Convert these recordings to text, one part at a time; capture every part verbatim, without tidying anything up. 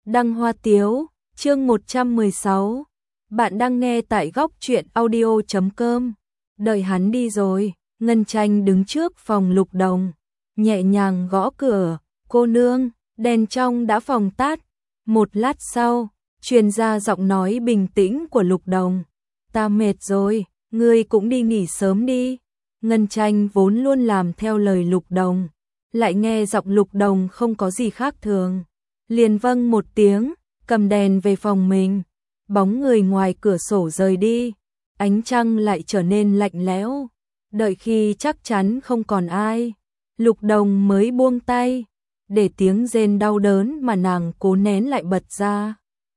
Đăng Hoa Tiếu, chương một trăm mười sáu. Bạn đang nghe tại góc truyện audio chấm com. Đợi hắn đi rồi, Ngân Tranh đứng trước phòng Lục Đồng, nhẹ nhàng gõ cửa, "Cô nương." Đèn trong đã phòng tắt. Một lát sau, truyền ra giọng nói bình tĩnh của Lục Đồng, "Ta mệt rồi, ngươi cũng đi nghỉ sớm đi." Ngân Tranh vốn luôn làm theo lời Lục Đồng, lại nghe giọng Lục Đồng không có gì khác thường, liền vâng một tiếng, cầm đèn về phòng mình. Bóng người ngoài cửa sổ rời đi, ánh trăng lại trở nên lạnh lẽo. Đợi khi chắc chắn không còn ai, Lục Đồng mới buông tay, để tiếng rên đau đớn mà nàng cố nén lại bật ra.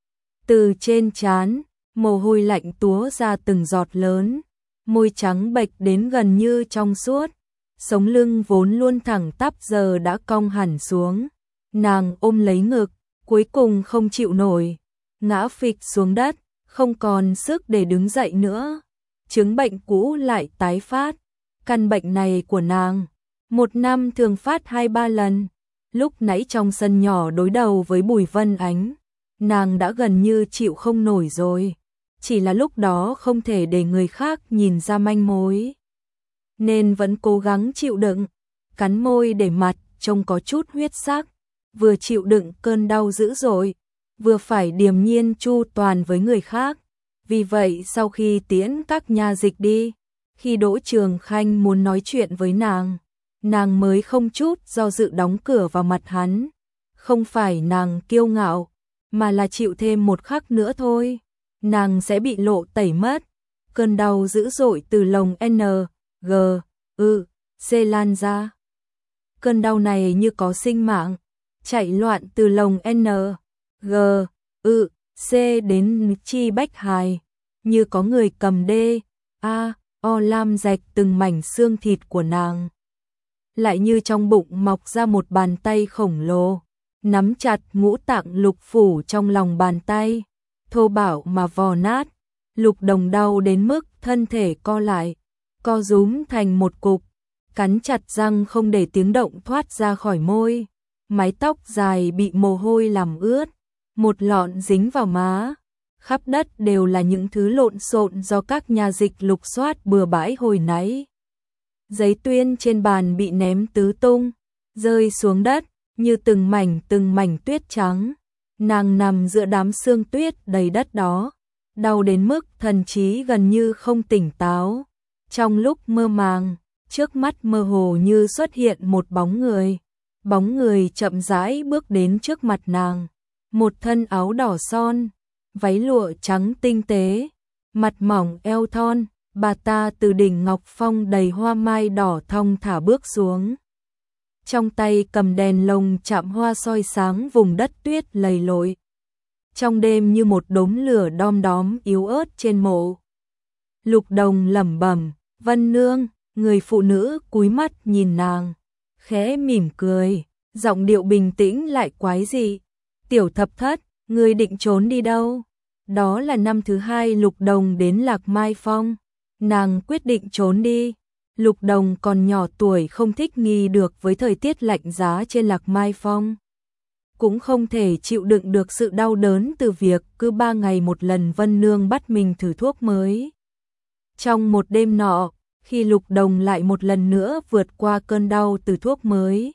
Từ trên trán, mồ hôi lạnh túa ra từng giọt lớn, môi trắng bệch đến gần như trong suốt, sống lưng vốn luôn thẳng tắp giờ đã cong hẳn xuống. Nàng ôm lấy ngực, cuối cùng không chịu nổi, ngã phịch xuống đất, không còn sức để đứng dậy nữa. Chứng bệnh cũ lại tái phát. Căn bệnh này của nàng, một năm thường phát hai ba lần. Lúc nãy trong sân nhỏ đối đầu với Bùi Vân Ánh, nàng đã gần như chịu không nổi rồi. Chỉ là lúc đó không thể để người khác nhìn ra manh mối, nên vẫn cố gắng chịu đựng, cắn môi để mặt trông có chút huyết sắc, vừa chịu đựng cơn đau dữ dội, vừa phải điềm nhiên chu toàn với người khác. Vì vậy sau khi tiễn các nha dịch đi, khi Đỗ Trường Khanh muốn nói chuyện với nàng, nàng mới không chút do dự đóng cửa vào mặt hắn. Không phải nàng kiêu ngạo, mà là chịu thêm một khắc nữa thôi, nàng sẽ bị lộ tẩy mất. Cơn đau dữ dội từ lồng N, G, ư, C lan ra. Cơn đau này như có sinh mạng, chạy loạn từ lồng N, G, ư, C đến chi bách hài, như có người cầm D, A, O lam rạch từng mảnh xương thịt của nàng. Lại như trong bụng mọc ra một bàn tay khổng lồ, nắm chặt ngũ tạng lục phủ trong lòng bàn tay, thô bạo mà vò nát. Lục Đồng đau đến mức thân thể co lại, co rúm thành một cục, cắn chặt răng không để tiếng động thoát ra khỏi môi. Mái tóc dài bị mồ hôi làm ướt, một lọn dính vào má, khắp đất đều là những thứ lộn xộn do các nha dịch lục soát bừa bãi hồi nãy. Giấy tuyên trên bàn bị ném tứ tung, rơi xuống đất như từng mảnh từng mảnh tuyết trắng. Nàng nằm giữa đám sương tuyết đầy đất đó, đau đến mức thần trí gần như không tỉnh táo. Trong lúc mơ màng, trước mắt mơ hồ như xuất hiện một bóng người. Bóng người chậm rãi bước đến trước mặt nàng, một thân áo đỏ son, váy lụa trắng tinh tế, mặt mỏng eo thon, bà ta từ đỉnh ngọc phong đầy hoa mai đỏ thong thả bước xuống. Trong tay cầm đèn lồng chạm hoa soi sáng vùng đất tuyết lầy lội. Trong đêm như một đốm lửa đom đóm yếu ớt trên mộ. Lục Đồng lẩm bẩm, "Vân nương." Người phụ nữ cúi mắt nhìn nàng, khẽ mỉm cười, giọng điệu bình tĩnh lại quái dị, "Tiểu Thập Thất, ngươi định trốn đi đâu?" Đó là năm thứ hai Lục Đồng đến Lạc Mai Phong, nàng quyết định trốn đi. Lục Đồng còn nhỏ tuổi không thích nghi được với thời tiết lạnh giá trên Lạc Mai Phong, cũng không thể chịu đựng được sự đau đớn từ việc cứ ba ngày một lần Vân nương bắt mình thử thuốc mới. Trong một đêm nọ, khi Lục Đồng lại một lần nữa vượt qua cơn đau từ thuốc mới,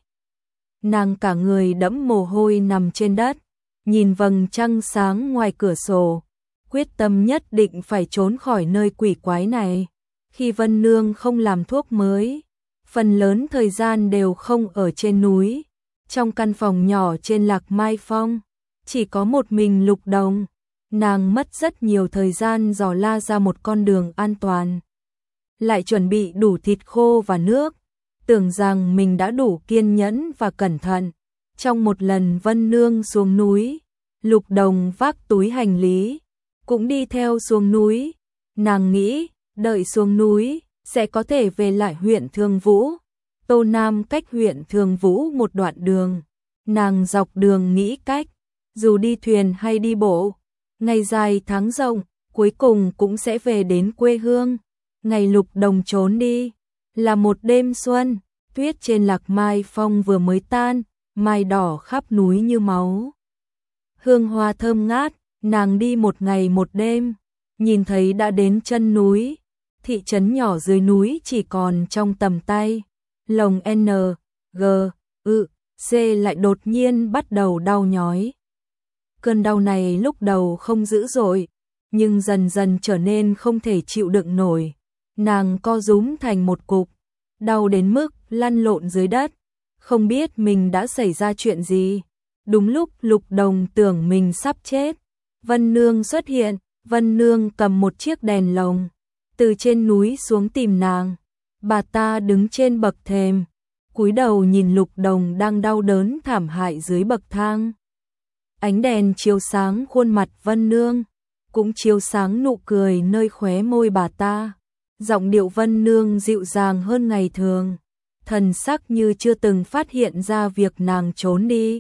nàng cả người đẫm mồ hôi nằm trên đất, nhìn vầng trăng sáng ngoài cửa sổ, quyết tâm nhất định phải trốn khỏi nơi quỷ quái này. Khi Vân nương không làm thuốc mới, phần lớn thời gian đều không ở trên núi. Trong căn phòng nhỏ trên Lạc Mai Phong, chỉ có một mình Lục Đồng. Nàng mất rất nhiều thời gian dò la ra một con đường an toàn, lại chuẩn bị đủ thịt khô và nước, tưởng rằng mình đã đủ kiên nhẫn và cẩn thận. Trong một lần Vân nương xuống núi, Lục Đồng vác túi hành lý, cũng đi theo xuống núi. Nàng nghĩ, đợi xuống núi, sẽ có thể về lại huyện Thường Vũ. Tô Nam cách huyện Thường Vũ một đoạn đường. Nàng dọc đường nghĩ cách, dù đi thuyền hay đi bộ, ngày dài tháng rộng, cuối cùng cũng sẽ về đến quê hương. Ngày Lục Đồng trốn đi, là một đêm xuân, tuyết trên Lạc Mai Phong vừa mới tan, mai đỏ khắp núi như máu. hương hoa thơm ngát, nàng đi một ngày một đêm, nhìn thấy đã đến chân núi, thị trấn nhỏ dưới núi chỉ còn trong tầm tay. Lòng N, G, ư, C lại đột nhiên bắt đầu đau nhói. Cơn đau này lúc đầu không dữ dội, nhưng dần dần trở nên không thể chịu đựng nổi. Nàng co rúm thành một cục, đau đến mức lăn lộn dưới đất, không biết mình đã xảy ra chuyện gì. Đúng lúc Lục Đồng tưởng mình sắp chết, Vân Nương xuất hiện. Vân Nương cầm một chiếc đèn lồng, từ trên núi xuống tìm nàng. Bà ta đứng trên bậc thềm, cúi đầu nhìn Lục Đồng đang đau đớn thảm hại dưới bậc thang. Ánh đèn chiếu sáng khuôn mặt Vân Nương, cũng chiếu sáng nụ cười nơi khóe môi bà ta. Giọng điệu Vân Nương dịu dàng hơn ngày thường, thần sắc như chưa từng phát hiện ra việc nàng trốn đi.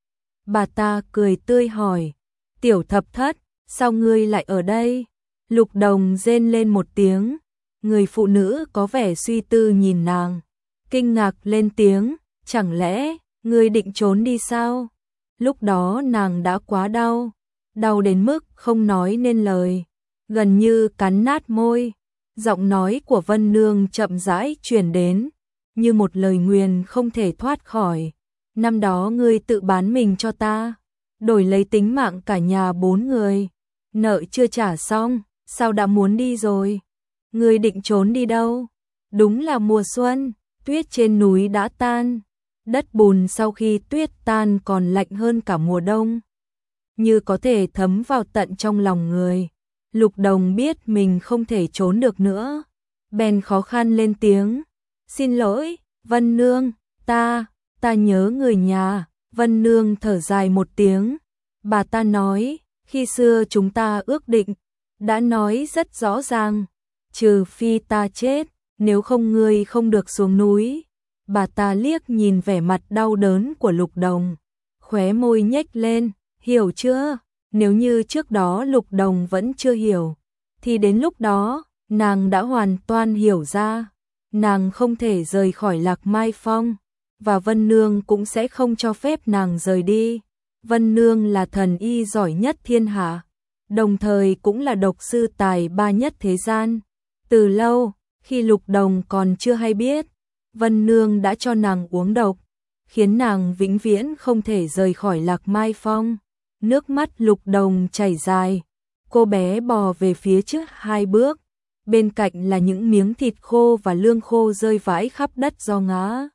Bà ta cười tươi hỏi, Tiểu Thập Thất, sao ngươi lại ở đây? Lục Đồng rên lên một tiếng, người phụ nữ có vẻ suy tư nhìn nàng, kinh ngạc lên tiếng, chẳng lẽ ngươi định trốn đi sao? Lúc đó nàng đã quá đau, đau đến mức không nói nên lời, gần như cắn nát môi. Giọng nói của Vân Nương chậm rãi truyền đến, như một lời nguyền không thể thoát khỏi. Năm đó ngươi tự bán mình cho ta, đổi lấy tính mạng cả nhà bốn người. Nợ chưa trả xong, sao đã muốn đi rồi? Ngươi định trốn đi đâu? Đúng là mùa xuân, tuyết trên núi đã tan, đất bùn sau khi tuyết tan còn lạnh hơn cả mùa đông, như có thể thấm vào tận trong lòng người. Lục Đồng biết mình không thể trốn được nữa, bèn khó khăn lên tiếng, xin lỗi, Vân Nương, ta, ta nhớ người nhà. Vân Nương thở dài một tiếng, bà ta nói, khi xưa chúng ta ước định, đã nói rất rõ ràng, trừ phi ta chết, nếu không ngươi không được xuống núi. Bà ta liếc nhìn vẻ mặt đau đớn của Lục Đồng, khóe môi nhếch lên, hiểu chưa? Nếu như trước đó Lục Đồng vẫn chưa hiểu, thì đến lúc đó, nàng đã hoàn toàn hiểu ra. Nàng không thể rời khỏi Lạc Mai Phong, và Vân Nương cũng sẽ không cho phép nàng rời đi. Vân Nương là thần y giỏi nhất thiên hạ, đồng thời cũng là độc sư tài ba nhất thế gian. Từ lâu, khi Lục Đồng còn chưa hay biết, Vân Nương đã cho nàng uống độc, khiến nàng vĩnh viễn không thể rời khỏi Lạc Mai Phong. Nước mắt Lục Đồng chảy dài, cô bé bò về phía trước hai bước, bên cạnh là những miếng thịt khô và lương khô rơi vãi khắp đất do ngã.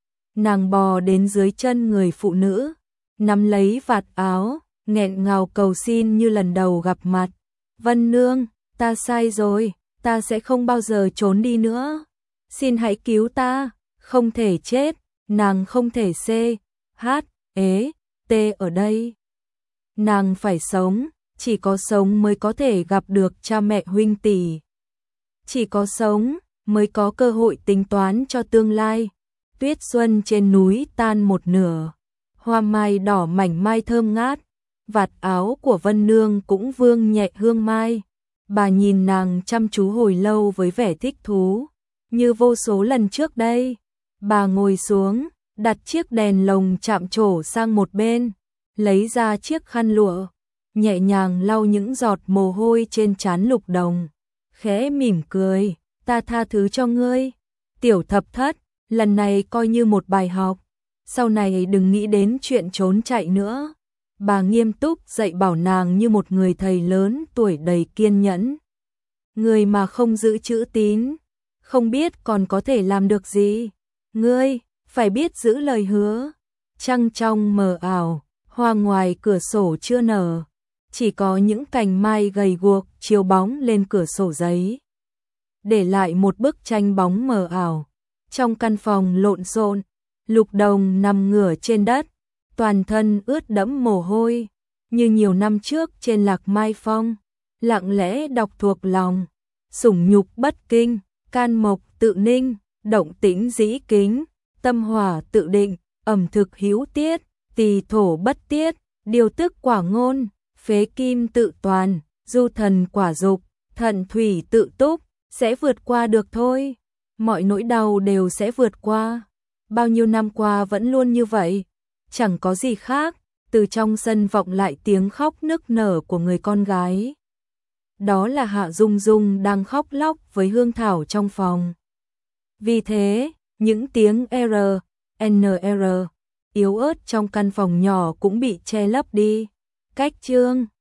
Nàng bò đến dưới chân người phụ nữ, nắm lấy vạt áo, nghẹn ngào cầu xin như lần đầu gặp mặt. Vân Nương, ta sai rồi, ta sẽ không bao giờ trốn đi nữa. Xin hãy cứu ta, không thể chết, nàng không thể C, H, ế, T ở đây. Nàng phải sống, chỉ có sống mới có thể gặp được cha mẹ huynh tỷ. Chỉ có sống mới có cơ hội tính toán cho tương lai. Tuyết xuân trên núi tan một nửa, hoa mai đỏ mảnh mai thơm ngát, vạt áo của Vân Nương cũng vương nhẹ hương mai. Bà nhìn nàng chăm chú hồi lâu với vẻ thích thú, như vô số lần trước đây. Bà ngồi xuống, đặt chiếc đèn lồng chạm trổ sang một bên, lấy ra chiếc khăn lụa, nhẹ nhàng lau những giọt mồ hôi trên trán Lục Đồng, khẽ mỉm cười, ta tha thứ cho ngươi, Tiểu Thập Thất, lần này coi như một bài học, sau này đừng nghĩ đến chuyện trốn chạy nữa. Bà nghiêm túc dạy bảo nàng như một người thầy lớn tuổi đầy kiên nhẫn. Người mà không giữ chữ tín, không biết còn có thể làm được gì. Ngươi, phải biết giữ lời hứa. Trăng trong mờ ảo, hoa ngoài cửa sổ chưa nở, chỉ có những cành mai gầy guộc chiếu bóng lên cửa sổ giấy, để lại một bức tranh bóng mờ ảo. Trong căn phòng lộn xộn, Lục Đồng nằm ngửa trên đất, toàn thân ướt đẫm mồ hôi, như nhiều năm trước trên Lạc Mai Phong, lặng lẽ đọc thuộc lòng, sủng nhục bất kinh, can mộc tự ninh, động tĩnh dĩ kính, tâm hỏa tự định, ẩm thực hữu tiết, tỳ thổ bất tiết, điều tức quả ngôn, phế kim tự toàn, du thần quả dục, thận thủy tự túc, sẽ vượt qua được thôi. Mọi nỗi đau đều sẽ vượt qua. Bao nhiêu năm qua vẫn luôn như vậy, chẳng có gì khác, từ trong sân vọng lại tiếng khóc nức nở của người con gái. Đó là Hạ Dung Dung đang khóc lóc với Hương Thảo trong phòng. Vì thế, những tiếng R, N R yếu ớt trong căn phòng nhỏ cũng bị che lấp đi. Cách chương